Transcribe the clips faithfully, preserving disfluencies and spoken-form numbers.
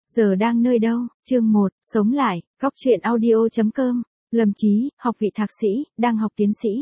Giờ đang nơi đâu? Chương một, sống lại, góc truyện audio chấm com. Lâm Chí, học vị thạc sĩ, đang học tiến sĩ.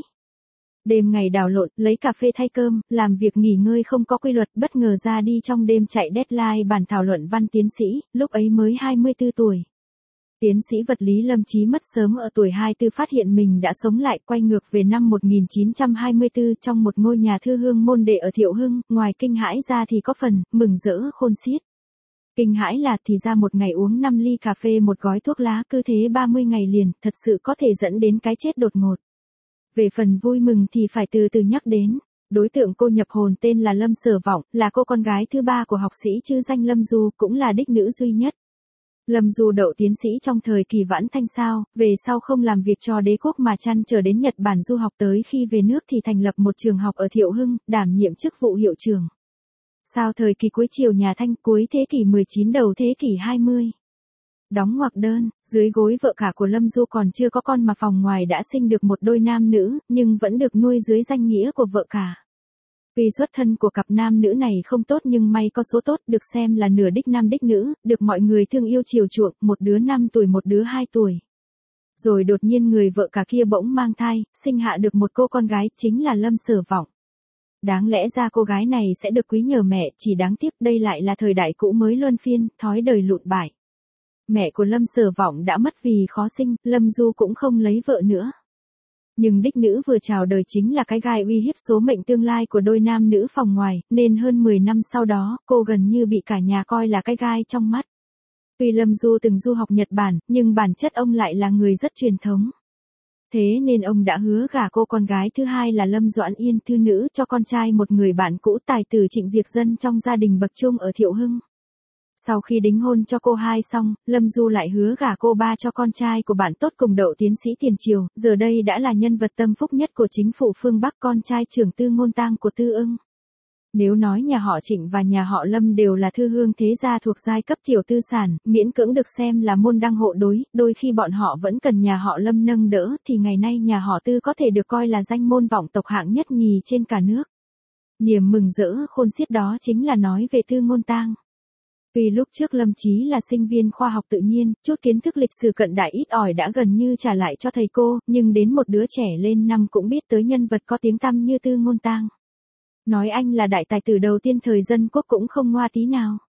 Đêm ngày đảo lộn, lấy cà phê thay cơm, làm việc nghỉ ngơi không có quy luật, bất ngờ ra đi trong đêm chạy deadline bản thảo luận văn tiến sĩ, lúc ấy mới hai mươi tư tuổi. Tiến sĩ vật lý Lâm Chí mất sớm ở tuổi hai mươi tư phát hiện mình đã sống lại, quay ngược về năm một nghìn chín trăm hai mươi tư trong một ngôi nhà thư hương môn đệ ở Thiệu Hưng, ngoài kinh hãi ra thì có phần mừng rỡ khôn xiết. Kinh hãi là thì ra một ngày uống năm ly cà phê một gói thuốc lá cứ thế ba mươi ngày liền, thật sự có thể dẫn đến cái chết đột ngột. Về phần vui mừng thì phải từ từ nhắc đến. Đối tượng cô nhập hồn tên là Lâm Sở Vọng, là cô con gái thứ ba của học sĩ chữ danh Lâm Du, cũng là đích nữ duy nhất. Lâm Du đậu tiến sĩ trong thời kỳ Vãn Thanh Sao, về sau không làm việc cho đế quốc mà chăn trở đến Nhật Bản du học, tới khi về nước thì thành lập một trường học ở Thiệu Hưng, đảm nhiệm chức vụ hiệu trưởng. Sau thời kỳ cuối triều nhà Thanh, cuối thế kỷ mười chín đầu thế kỷ hai mươi. Đóng ngoặc đơn, dưới gối vợ cả của Lâm Du còn chưa có con mà phòng ngoài đã sinh được một đôi nam nữ, nhưng vẫn được nuôi dưới danh nghĩa của vợ cả. Vì xuất thân của cặp nam nữ này không tốt nhưng may có số tốt, được xem là nửa đích nam đích nữ, được mọi người thương yêu chiều chuộng, một đứa năm tuổi một đứa hai tuổi. Rồi đột nhiên người vợ cả kia bỗng mang thai, sinh hạ được một cô con gái, chính là Lâm Sở Vọng. Đáng lẽ ra cô gái này sẽ được quý nhờ mẹ, chỉ đáng tiếc đây lại là thời đại cũ mới luân phiên, thói đời lụn bại. Mẹ của Lâm Sở Vọng đã mất vì khó sinh, Lâm Du cũng không lấy vợ nữa. Nhưng đích nữ vừa chào đời chính là cái gai uy hiếp số mệnh tương lai của đôi nam nữ phòng ngoài, nên hơn mười năm sau đó, cô gần như bị cả nhà coi là cái gai trong mắt. Tuy Lâm Du từng du học Nhật Bản, nhưng bản chất ông lại là người rất truyền thống. Thế nên ông đã hứa gả cô con gái thứ hai là Lâm Doãn Yên thư nữ cho con trai một người bạn cũ tài tử Trịnh Diệc Dân trong gia đình bậc trung ở Thiệu Hưng. Sau khi đính hôn cho cô hai xong, Lâm Du lại hứa gả cô ba cho con trai của bạn tốt cùng đậu tiến sĩ tiền triều, giờ đây đã là nhân vật tâm phúc nhất của chính phủ phương Bắc, con trai trưởng Tư Ngôn Tang của Tư Ưng. Nếu nói nhà họ Trịnh và nhà họ Lâm đều là thư hương thế gia thuộc giai cấp tiểu tư sản, miễn cưỡng được xem là môn đăng hộ đối, đôi khi bọn họ vẫn cần nhà họ Lâm nâng đỡ, thì ngày nay nhà họ Tư có thể được coi là danh môn vọng tộc hạng nhất nhì trên cả nước. Niềm mừng rỡ khôn xiết đó chính là nói về Tư Ngôn Tang. Vì lúc trước Lâm Chí là sinh viên khoa học tự nhiên, chút kiến thức lịch sử cận đại ít ỏi đã gần như trả lại cho thầy cô, nhưng đến một đứa trẻ lên năm cũng biết tới nhân vật có tiếng tăm như Tư Ngôn Tang. Nói anh là đại tài tử đầu tiên thời dân quốc cũng không ngoa tí nào.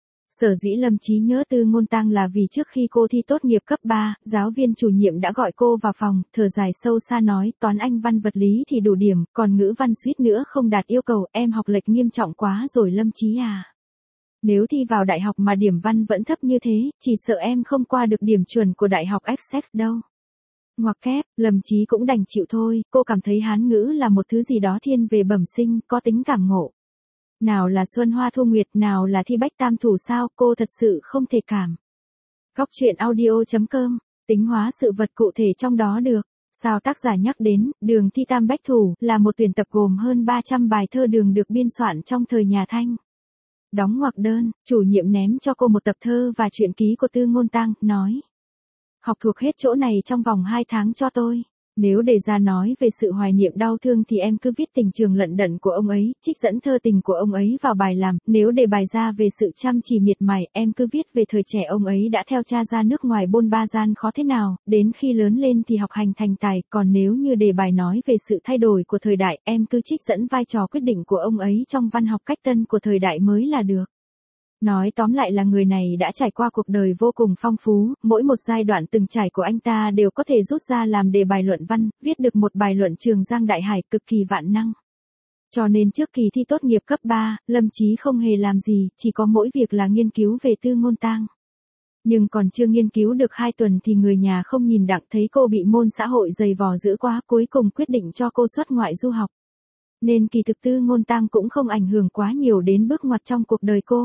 Sở dĩ Lâm Chí nhớ Tư Ngôn Tang là vì trước khi cô thi tốt nghiệp cấp ba, giáo viên chủ nhiệm đã gọi cô vào phòng, thở dài sâu xa nói, toán Anh văn vật lý thì đủ điểm, còn ngữ văn suýt nữa không đạt yêu cầu, em học lệch nghiêm trọng quá rồi Lâm Chí à. Nếu thi vào đại học mà điểm văn vẫn thấp như thế, chỉ sợ em không qua được điểm chuẩn của đại học Essex đâu. Ngoặc kép, Lâm Chí cũng đành chịu thôi, cô cảm thấy Hán ngữ là một thứ gì đó thiên về bẩm sinh, có tính cảm ngộ. Nào là Xuân Hoa Thu Nguyệt, nào là thi bách tam thủ sao, cô thật sự không thể cảm. Góc truyện audio chấm com, tính hóa sự vật cụ thể trong đó được. Sao tác giả nhắc đến, Đường thi tam bách thủ, là một tuyển tập gồm hơn ba trăm bài thơ đường được biên soạn trong thời nhà Thanh. Đóng ngoặc đơn, chủ nhiệm ném cho cô một tập thơ và truyện ký của Tư Ngôn Tang, nói. Học thuộc hết chỗ này trong vòng hai tháng cho tôi. Nếu đề ra nói về sự hoài niệm đau thương thì em cứ viết tình trường lận đận của ông ấy, trích dẫn thơ tình của ông ấy vào bài làm. Nếu đề bài ra về sự chăm chỉ miệt mài, em cứ viết về thời trẻ ông ấy đã theo cha ra nước ngoài bôn ba gian khó thế nào, đến khi lớn lên thì học hành thành tài. Còn nếu như đề bài nói về sự thay đổi của thời đại, em cứ trích dẫn vai trò quyết định của ông ấy trong văn học cách tân của thời đại mới là được. Nói tóm lại là người này đã trải qua cuộc đời vô cùng phong phú, mỗi một giai đoạn từng trải của anh ta đều có thể rút ra làm đề bài luận văn, viết được một bài luận Trường Giang Đại Hải cực kỳ vạn năng. Cho nên trước kỳ thi tốt nghiệp cấp ba, Lâm Chí không hề làm gì, chỉ có mỗi việc là nghiên cứu về Tư Ngôn Tang. Nhưng còn chưa nghiên cứu được hai tuần thì người nhà không nhìn đặng thấy cô bị môn xã hội dày vò dữ quá, cuối cùng quyết định cho cô xuất ngoại du học. Nên kỳ thực Tư Ngôn Tang cũng không ảnh hưởng quá nhiều đến bước ngoặt trong cuộc đời cô.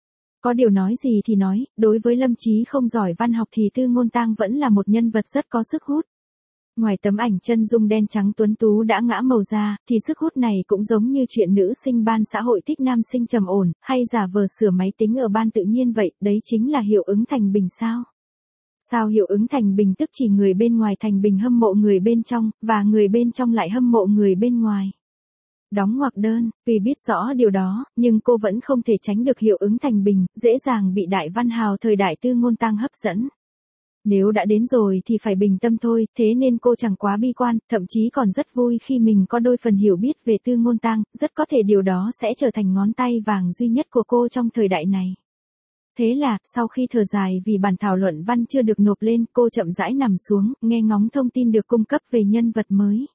Có điều nói gì thì nói, đối với Lâm Chí không giỏi văn học thì Tư Ngôn Tang vẫn là một nhân vật rất có sức hút. Ngoài tấm ảnh chân dung đen trắng tuấn tú đã ngã màu ra, thì sức hút này cũng giống như chuyện nữ sinh ban xã hội thích nam sinh trầm ổn, hay giả vờ sửa máy tính ở ban tự nhiên vậy, đấy chính là hiệu ứng thành bình sao. Sao hiệu ứng thành bình tức chỉ người bên ngoài thành bình hâm mộ người bên trong, và người bên trong lại hâm mộ người bên ngoài. Đóng ngoặc đơn, vì biết rõ điều đó, nhưng cô vẫn không thể tránh được hiệu ứng thành bình, dễ dàng bị đại văn hào thời đại Tư Ngôn Tăng hấp dẫn. Nếu đã đến rồi thì phải bình tâm thôi, thế nên cô chẳng quá bi quan, thậm chí còn rất vui khi mình có đôi phần hiểu biết về Tư Ngôn Tăng, rất có thể điều đó sẽ trở thành ngón tay vàng duy nhất của cô trong thời đại này. Thế là, sau khi thở dài vì bản thảo luận văn chưa được nộp lên, cô chậm rãi nằm xuống, nghe ngóng thông tin được cung cấp về nhân vật mới.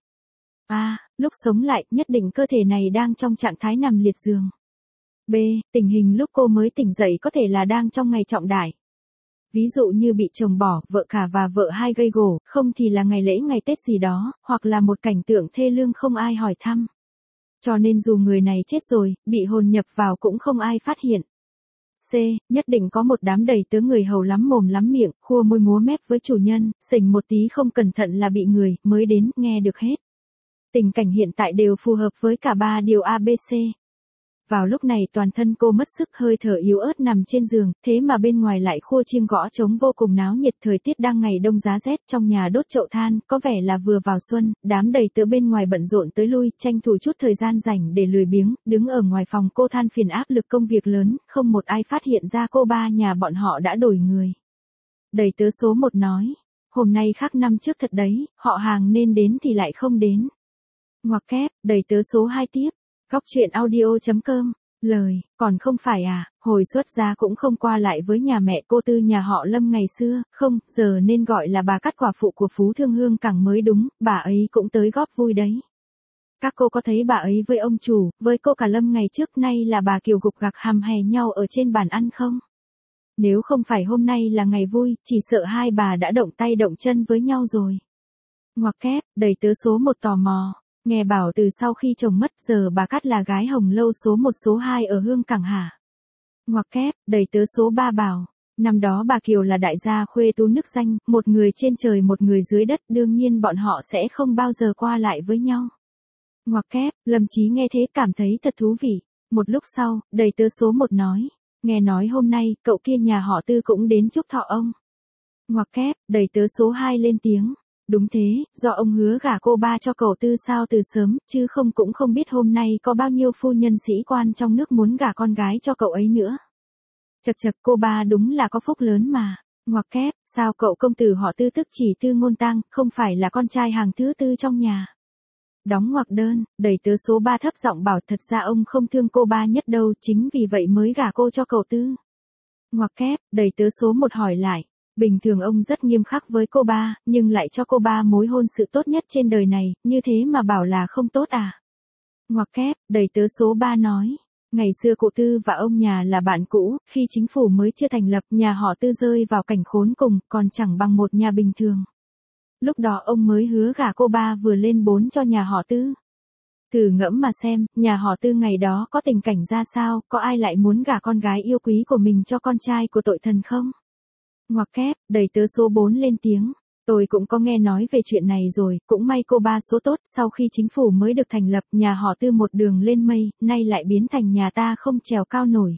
A. Lúc sống lại, nhất định cơ thể này đang trong trạng thái nằm liệt giường. B. Tình hình lúc cô mới tỉnh dậy có thể là đang trong ngày trọng đại. Ví dụ như bị chồng bỏ, vợ cả và vợ hai gây gổ, không thì là ngày lễ ngày Tết gì đó, hoặc là một cảnh tượng thê lương không ai hỏi thăm. Cho nên dù người này chết rồi, bị hồn nhập vào cũng không ai phát hiện. C. Nhất định có một đám đầy tớ người hầu lắm mồm lắm miệng, khua môi múa mép với chủ nhân, xỉnh một tí không cẩn thận là bị người mới đến nghe được hết. Tình cảnh hiện tại đều phù hợp với cả ba điều A B C. Vào lúc này toàn thân cô mất sức, hơi thở yếu ớt nằm trên giường, thế mà bên ngoài lại khua chiêng gõ trống vô cùng náo nhiệt. Thời tiết đang ngày đông giá rét, trong nhà đốt chậu than, có vẻ là vừa vào xuân, đám đầy tớ bên ngoài bận rộn tới lui, tranh thủ chút thời gian rảnh để lười biếng, đứng ở ngoài phòng cô than phiền áp lực công việc lớn, không một ai phát hiện ra cô ba nhà bọn họ đã đổi người. Đầy tớ số một nói, hôm nay khác năm trước thật đấy, họ hàng nên đến thì lại không đến. Ngoặc kép, đầy tớ số hai tiếp. Góc truyện audio chấm com, lời, còn không phải à, hồi xuất gia cũng không qua lại với nhà mẹ cô Tư nhà họ Lâm ngày xưa, không, giờ nên gọi là bà Cát quả phụ của Phú Thương Hương càng mới đúng, bà ấy cũng tới góp vui đấy. Các cô có thấy bà ấy với ông chủ, với cô cả Lâm ngày trước nay là bà Kiều gục gặc hàm hè nhau ở trên bàn ăn không? Nếu không phải hôm nay là ngày vui, chỉ sợ hai bà đã động tay động chân với nhau rồi. Ngoặc kép, đầy tớ số một tò mò. Nghe bảo từ sau khi chồng mất giờ bà Cát là gái hồng lâu số một số hai ở Hương Cảng hả? Ngoặc kép, đầy tớ số ba bảo. Năm đó bà Kiều là đại gia khuê tú nức danh, một người trên trời một người dưới đất, đương nhiên bọn họ sẽ không bao giờ qua lại với nhau. Ngoặc kép, Lâm Chí nghe thế cảm thấy thật thú vị. Một lúc sau, đầy tớ số một nói. Nghe nói hôm nay, cậu kia nhà họ Tư cũng đến chúc thọ ông. Ngoặc kép, đầy tớ số hai lên tiếng. Đúng thế, do ông hứa gả cô ba cho cậu Tư sao từ sớm, chứ không cũng không biết hôm nay có bao nhiêu phu nhân sĩ quan trong nước muốn gả con gái cho cậu ấy nữa. Chật chật, cô ba đúng là có phúc lớn mà. Ngoặc kép, sao cậu công tử họ Tư tức chỉ Tư Ngôn Tăng, không phải là con trai hàng thứ tư trong nhà. Đóng ngoặc đơn, đầy tớ số ba thấp giọng bảo thật ra ông không thương cô ba nhất đâu, chính vì vậy mới gả cô cho cậu Tư. Ngoặc kép, đầy tớ số một hỏi lại. Bình thường ông rất nghiêm khắc với cô ba, nhưng lại cho cô ba mối hôn sự tốt nhất trên đời này, như thế mà bảo là không tốt à? Ngoặc kép, đầy tớ số ba nói. Ngày xưa cụ Tư và ông nhà là bạn cũ, khi chính phủ mới chưa thành lập, nhà họ Tư rơi vào cảnh khốn cùng, còn chẳng bằng một nhà bình thường. Lúc đó ông mới hứa gả cô ba vừa lên bốn cho nhà họ Tư. Thử ngẫm mà xem, nhà họ Tư ngày đó có tình cảnh ra sao, có ai lại muốn gả con gái yêu quý của mình cho con trai của tội thần không? Ngoặc kép, đầy tớ số bốn lên tiếng. Tôi cũng có nghe nói về chuyện này rồi, cũng may cô ba số tốt, sau khi chính phủ mới được thành lập, nhà họ Tư một đường lên mây, nay lại biến thành nhà ta không trèo cao nổi.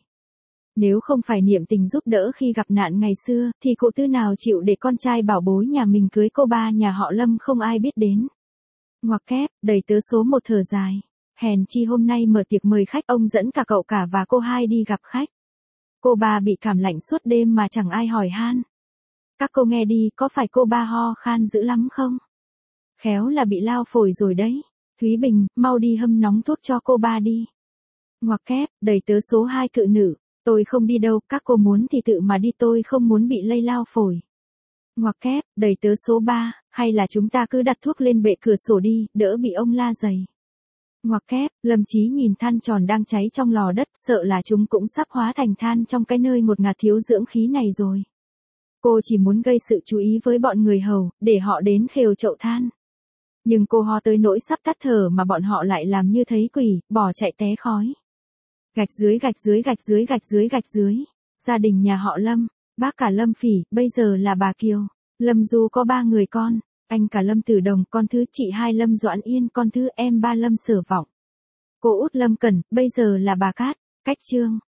Nếu không phải niệm tình giúp đỡ khi gặp nạn ngày xưa, thì cụ Tư nào chịu để con trai bảo bối nhà mình cưới cô ba nhà họ Lâm không ai biết đến. Ngoặc kép, đầy tớ số một thở dài. Hèn chi hôm nay mở tiệc mời khách, ông dẫn cả cậu cả và cô hai đi gặp khách. Cô ba bị cảm lạnh suốt đêm mà chẳng ai hỏi han. Các cô nghe đi, có phải cô ba ho khan dữ lắm không? Khéo là bị lao phổi rồi đấy. Thúy Bình, mau đi hâm nóng thuốc cho cô ba đi. Ngoặc kép, đầy tớ số hai cự nữ. Tôi không đi đâu, các cô muốn thì tự mà đi, tôi không muốn bị lây lao phổi. Ngoặc kép, đầy tớ số ba, hay là chúng ta cứ đặt thuốc lên bệ cửa sổ đi, đỡ bị ông la dày. Ngoặc kép, Lâm Chí nhìn than tròn đang cháy trong lò đất, sợ là chúng cũng sắp hóa thành than trong cái nơi ngột ngạt thiếu dưỡng khí này rồi. Cô chỉ muốn gây sự chú ý với bọn người hầu, để họ đến khều chậu than. Nhưng cô ho tới nỗi sắp tắt thở mà bọn họ lại làm như thấy quỷ, bỏ chạy té khói. Gạch dưới gạch dưới gạch dưới gạch dưới gạch dưới. Gia đình nhà họ Lâm, bác cả Lâm Phỉ, bây giờ là bà Kiều. Lâm Du có ba người con. Anh cả Lâm Tử Đồng, con thứ chị hai Lâm Doãn Yên, con thứ em ba Lâm Sở Vọng. Cô út Lâm Cẩn, bây giờ là bà Cát. Cách chương.